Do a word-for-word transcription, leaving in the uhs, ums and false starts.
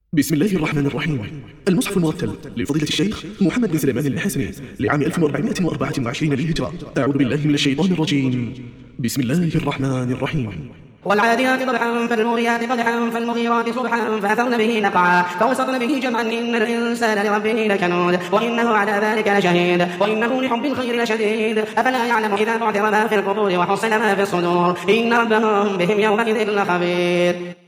بسم الله الرحمن الرحيم. المصحف المرتل لفضيلة الشيخ محمد بن سليمان الحسني لعام ألف وأربعمائة وأربعة وعشرين للهجرة. أعوذ بالله من الشيطان الرجيم. بسم الله الرحمن الرحيم. والعاديات ضبحا فالموريات قدحا فالمغيرات صبحا فأثرن به نقعا فوسطن به جمعا إن الإنسان لربه لكنود وإنه على ذلك لشهيد وإنه لحب الخير لشديد أفلا يعلم إذا بعثر ما في القبور وحصل ما في الصدور إن ربهم بهم يومئذ لخبير.